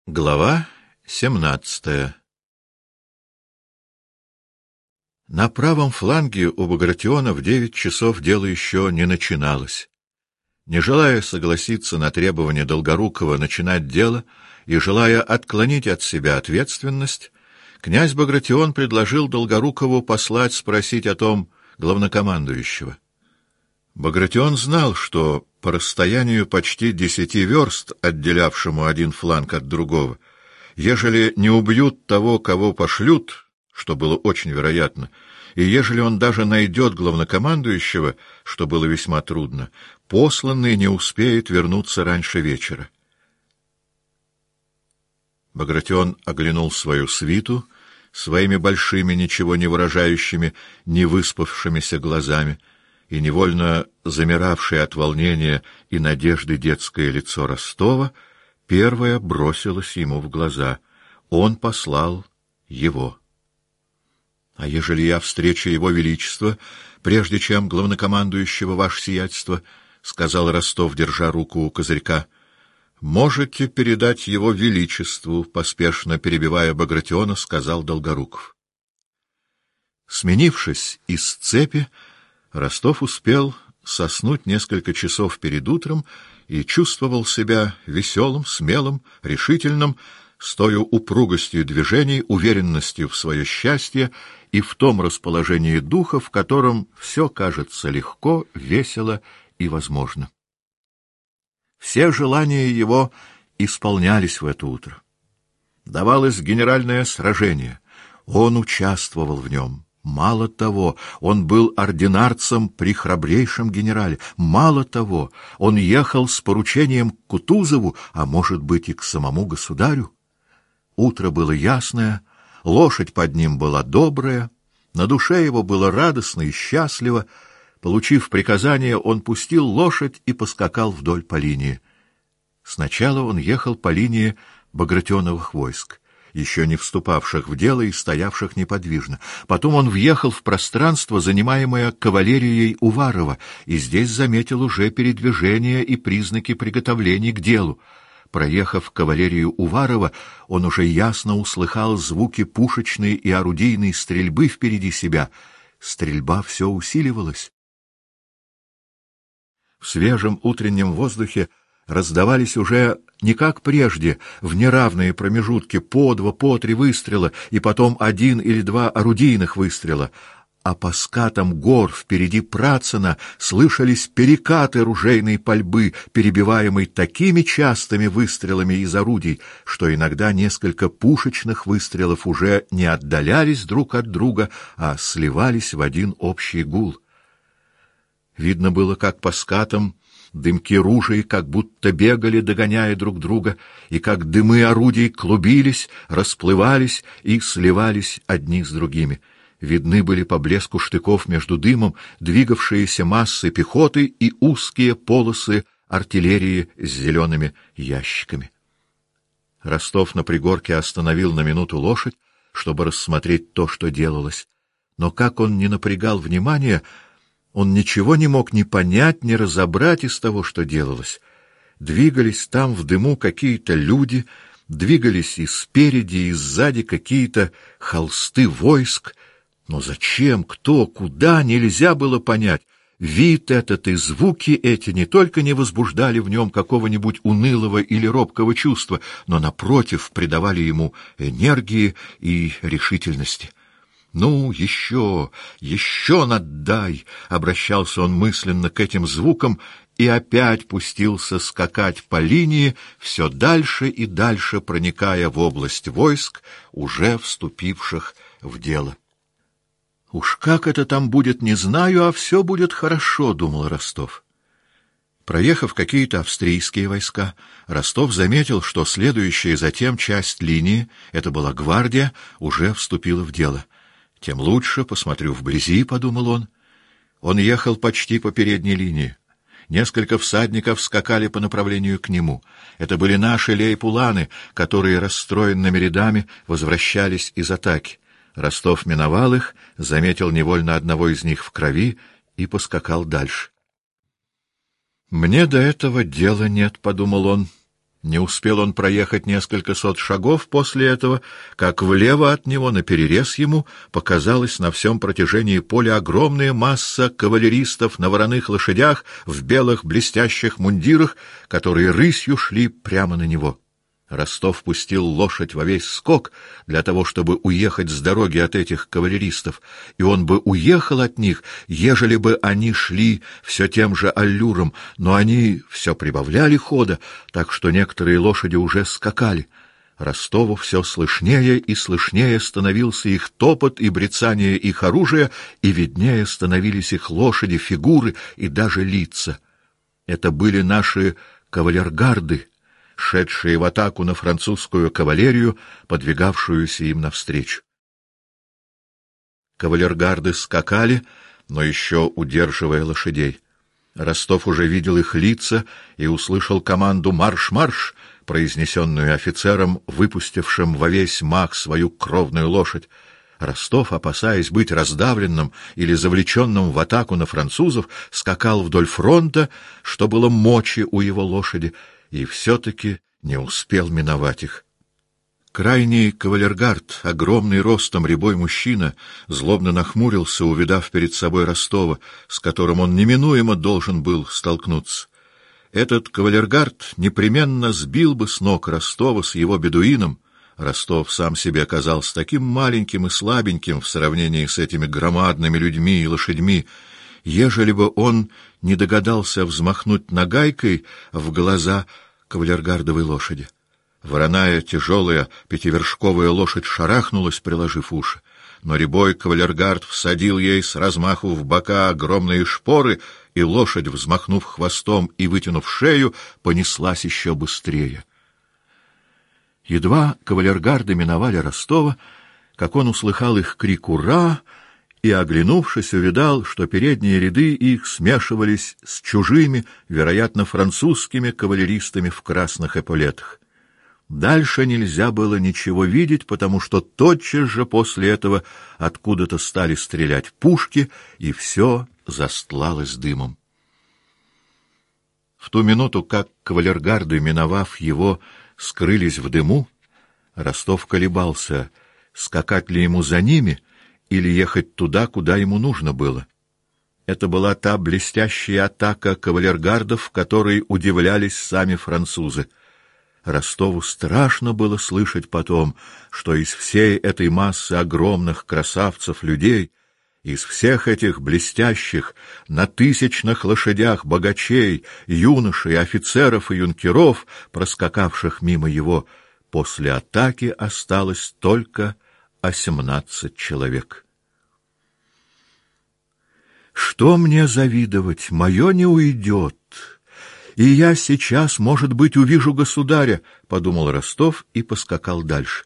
Глава 17. На правом фланге у Багратиона в 9 часов дело еще не начиналось. Не желая согласиться на требование Долгорукова начинать дело и желая отклонить от себя ответственность, князь Багратион предложил Долгорукову послать спросить о том главнокомандующего. Багратион знал, что по расстоянию почти 10 верст, отделявшему один фланг от другого, ежели не убьют того, кого пошлют, что было очень вероятно, и ежели он даже найдет главнокомандующего, что было весьма трудно, посланный не успеет вернуться раньше вечера. Багратион оглянул свою свиту своими большими, ничего не выражающими, невыспавшимися глазами, и невольно замиравшее от волнения и надежды детское лицо Ростова первое бросилось ему в глаза. Он послал его. — А ежели я встречу его величество, прежде чем главнокомандующего, ваше сиятельство, — сказал Ростов, держа руку у козырька, — можете передать его величеству, — поспешно перебивая Багратиона, сказал Долгоруков. Сменившись из цепи, Ростов успел соснуть несколько часов перед утром и чувствовал себя веселым, смелым, решительным, с той упругостью движений, уверенностью в свое счастье и в том расположении духа, в котором все кажется легко, весело и возможно. Все желания его исполнялись в это утро. Давалось генеральное сражение, он участвовал в нем. Мало того, он был ординарцем при храбрейшем генерале. Мало того, он ехал с поручением к Кутузову, а может быть и к самому государю. Утро было ясное, лошадь под ним была добрая, на душе его было радостно и счастливо. Получив приказание, он пустил лошадь и поскакал вдоль по линии. Сначала он ехал по линии Багратионовых войск, еще не вступавших в дело и стоявших неподвижно. Потом он въехал в пространство, занимаемое кавалерией Уварова, и здесь заметил уже передвижение и признаки приготовлений к делу. Проехав кавалерию Уварова, он уже ясно услыхал звуки пушечной и орудийной стрельбы впереди себя. Стрельба все усиливалась. В свежем утреннем воздухе раздавались уже не как прежде, в неравные промежутки по 2, по 3 выстрела и потом 1 или 2 орудийных выстрела, а по скатам гор впереди Працина слышались перекаты ружейной пальбы, перебиваемой такими частыми выстрелами из орудий, что иногда несколько пушечных выстрелов уже не отдалялись друг от друга, а сливались в один общий гул. Видно было, как по скатам дымки ружей как будто бегали, догоняя друг друга, и как дымы орудий клубились, расплывались и сливались одни с другими. Видны были по блеску штыков между дымом двигавшиеся массы пехоты и узкие полосы артиллерии с зелеными ящиками. Ростов на пригорке остановил на минуту лошадь, чтобы рассмотреть то, что делалось. Но как он не напрягал внимания, он ничего не мог ни понять, ни разобрать из того, что делалось. Двигались там в дыму какие-то люди, двигались и спереди, и сзади какие-то холсты войск. Но зачем, кто, куда, нельзя было понять. Вид этот и звуки эти не только не возбуждали в нем какого-нибудь унылого или робкого чувства, но, напротив, придавали ему энергии и решительности. «Ну, еще надай!» — обращался он мысленно к этим звукам и опять пустился скакать по линии, все дальше и дальше проникая в область войск, уже вступивших в дело. «Уж как это там будет, не знаю, а все будет хорошо», — думал Ростов. Проехав какие-то австрийские войска, Ростов заметил, что следующая затем часть линии, это была гвардия, уже вступила в дело. «Тем лучше, посмотрю вблизи», — подумал он. Он ехал почти по передней линии. Несколько всадников скакали по направлению к нему. Это были наши лейб-уланы, которые расстроенными рядами возвращались из атаки. Ростов миновал их, заметил невольно одного из них в крови и поскакал дальше. «Мне до этого дела нет», — подумал он. Не успел он проехать несколько сот шагов после этого, как влево от него, наперерез ему, показалась на всем протяжении поля огромная масса кавалеристов на вороных лошадях в белых блестящих мундирах, которые рысью шли прямо на него. Ростов пустил лошадь во весь скок для того, чтобы уехать с дороги от этих кавалеристов, и он бы уехал от них, ежели бы они шли все тем же аллюром, но они все прибавляли хода, так что некоторые лошади уже скакали. Ростову все слышнее и слышнее становился их топот и брецание их оружия, и виднее становились их лошади, фигуры и даже лица. Это были наши кавалергарды, шедшие в атаку на французскую кавалерию, подвигавшуюся им навстречу. Кавалергарды скакали, но еще удерживая лошадей. Ростов уже видел их лица и услышал команду «Марш-марш», произнесенную офицером, выпустившим во весь мах свою кровную лошадь. Ростов, опасаясь быть раздавленным или завлеченным в атаку на французов, скакал вдоль фронта, что было мочи у его лошади, и все-таки не успел миновать их. Крайний кавалергард, огромный ростом рябой мужчина, злобно нахмурился, увидав перед собой Ростова, с которым он неминуемо должен был столкнуться. Этот кавалергард непременно сбил бы с ног Ростова с его бедуином. Ростов сам себе казался таким маленьким и слабеньким в сравнении с этими громадными людьми и лошадьми, ежели бы он не догадался взмахнуть нагайкой в глаза кавалергардовой лошади. Вороная тяжелая пятивершковая лошадь шарахнулась, приложив уши, но рябой кавалергард всадил ей с размаху в бока огромные шпоры, и лошадь, взмахнув хвостом и вытянув шею, понеслась еще быстрее. Едва кавалергарды миновали Ростова, как он услыхал их крик «Ура!» и, оглянувшись, увидал, что передние ряды их смешивались с чужими, вероятно, французскими кавалеристами в красных эполетах. Дальше нельзя было ничего видеть, потому что тотчас же после этого откуда-то стали стрелять пушки, и все застлалось дымом. В ту минуту, как кавалергарды, миновав его, скрылись в дыму, Ростов колебался, скакать ли ему за ними или ехать туда, куда ему нужно было. Это была та блестящая атака кавалергардов, которой удивлялись сами французы. Ростову страшно было слышать потом, что из всей этой массы огромных красавцев людей, из всех этих блестящих, на тысячных лошадях богачей, юношей, офицеров и юнкеров, проскакавших мимо его, после атаки осталось только 18 человек. Что мне завидовать? Мое не уйдет. И я сейчас, может быть, увижу государя, — подумал Ростов и поскакал дальше.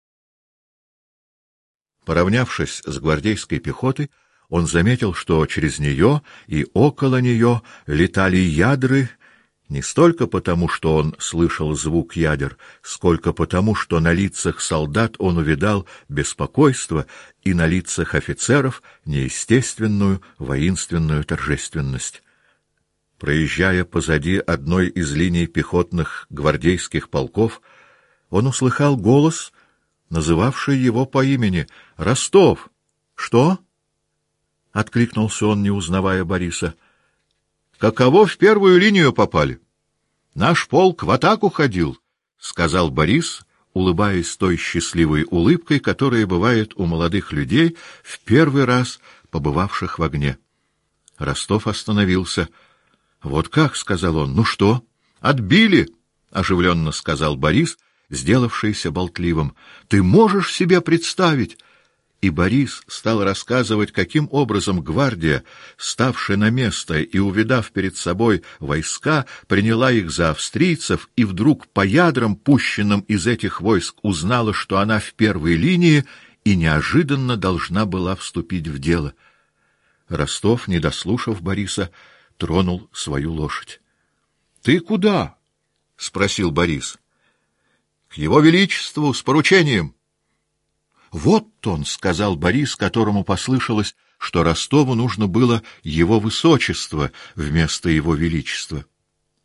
Поравнявшись с гвардейской пехотой, он заметил, что через нее и около нее летали ядры, не столько потому, что он слышал звук ядер, сколько потому, что на лицах солдат он увидал беспокойство и на лицах офицеров неестественную воинственную торжественность. Проезжая позади одной из линий пехотных гвардейских полков, он услыхал голос, называвший его по имени: «Ростов!» «Что?» — откликнулся он, не узнавая Бориса. «Каково в первую линию попали? Наш полк в атаку ходил», — сказал Борис, улыбаясь той счастливой улыбкой, которая бывает у молодых людей, в первый раз побывавших в огне. Ростов остановился. «Вот как?» — сказал он. «Ну что?» «Отбили!» — оживленно сказал Борис, сделавшийся болтливым. «Ты можешь себе представить?» И Борис стал рассказывать, каким образом гвардия, ставшая на место и увидав перед собой войска, приняла их за австрийцев и вдруг по ядрам, пущенным из этих войск, узнала, что она в первой линии и неожиданно должна была вступить в дело. Ростов, не дослушав Бориса, тронул свою лошадь. — Ты куда? — спросил Борис. — К его величеству с поручением. — Вот он, — сказал Борис, которому послышалось, что Ростову нужно было его высочество вместо его величества.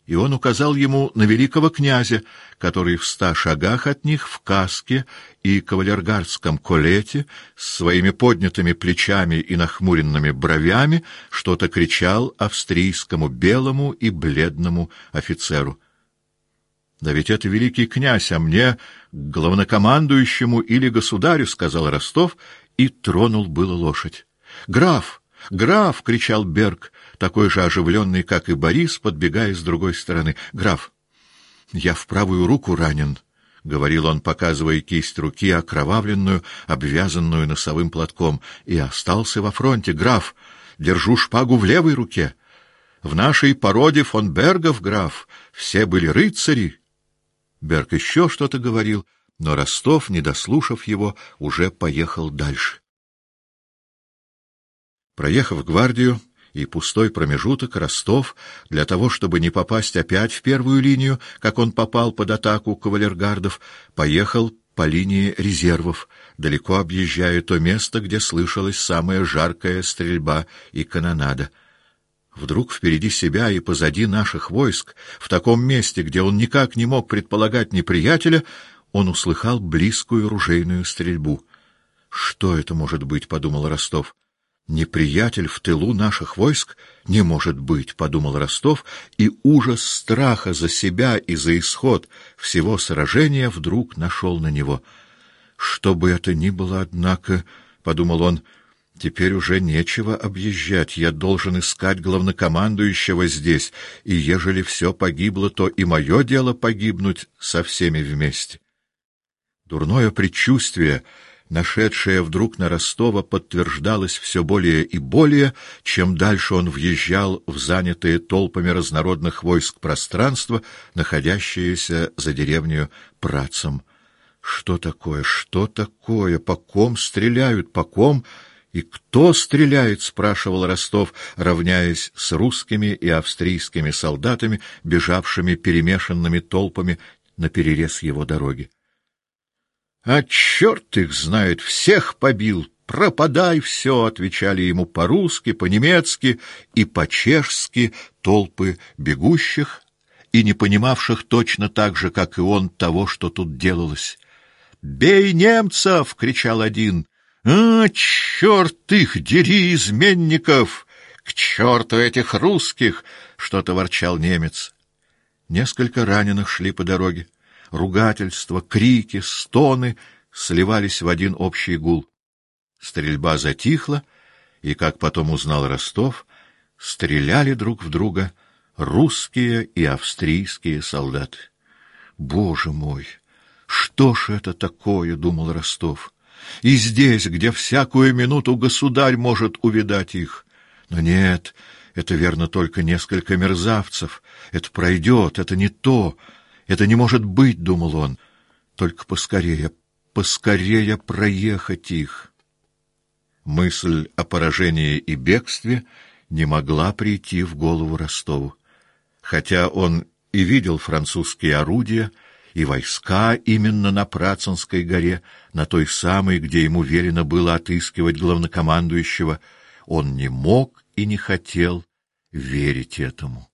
и он указал ему на великого князя, который в 100 шагах от них в каске и кавалергардском колете с своими поднятыми плечами и нахмуренными бровями что-то кричал австрийскому белому и бледному офицеру. «Да ведь это великий князь, а мне, главнокомандующему или государю», — сказал Ростов и тронул было лошадь. «Граф! Граф!» — кричал Берг, такой же оживленный, как и Борис, подбегая с другой стороны. «Граф, я в правую руку ранен», — говорил он, показывая кисть руки, окровавленную, обвязанную носовым платком, — «и остался во фронте. Граф, держу шпагу в левой руке. В нашей породе фон Бергов, граф, все были рыцари». Берг еще что-то говорил, но Ростов, не дослушав его, уже поехал дальше. Проехав гвардию и пустой промежуток, Ростов, для того, чтобы не попасть опять в первую линию, как он попал под атаку кавалергардов, поехал по линии резервов, далеко объезжая то место, где слышалась самая жаркая стрельба и канонада. Вдруг впереди себя и позади наших войск, в таком месте, где он никак не мог предполагать неприятеля, он услыхал близкую ружейную стрельбу. «Что это может быть?» — подумал Ростов. «Неприятель в тылу наших войск? Не может быть», — подумал Ростов, и ужас страха за себя и за исход всего сражения вдруг нашел на него. «Что бы это ни было, однако», — подумал он, — «теперь уже нечего объезжать, я должен искать главнокомандующего здесь, и ежели все погибло, то и мое дело погибнуть со всеми вместе». Дурное предчувствие, нашедшее вдруг на Ростова, подтверждалось все более и более, чем дальше он въезжал в занятые толпами разнородных войск пространство, находящееся за деревню Працем. «Что такое? Что такое? По ком стреляют? По ком? И кто стреляет?» — спрашивал Ростов, равняясь с русскими и австрийскими солдатами, бежавшими перемешанными толпами наперерез его дороги. «А черт их знает, всех побил! Пропадай все!» — отвечали ему по-русски, по-немецки и по-чешски толпы бегущих и не понимавших точно так же, как и он, того, что тут делалось. «Бей немцев!» — кричал один. «А, черт их, дери, изменников! К черту этих русских!» — что-то ворчал немец. Несколько раненых шли по дороге. Ругательства, крики, стоны сливались в один общий гул. Стрельба затихла, и, как потом узнал Ростов, стреляли друг в друга русские и австрийские солдаты. «Боже мой! Что ж это такое?» — думал Ростов. «И здесь, где всякую минуту государь может увидать их. Но нет, это верно только несколько мерзавцев. Это пройдет, это не то. Это не может быть», — думал он. «Только поскорее, поскорее проехать их». Мысль о поражении и бегстве не могла прийти в голову Ростову. Хотя он и видел французские орудия и войска именно на Працинской горе, на той самой, где ему велено было отыскивать главнокомандующего, он не мог и не хотел верить этому.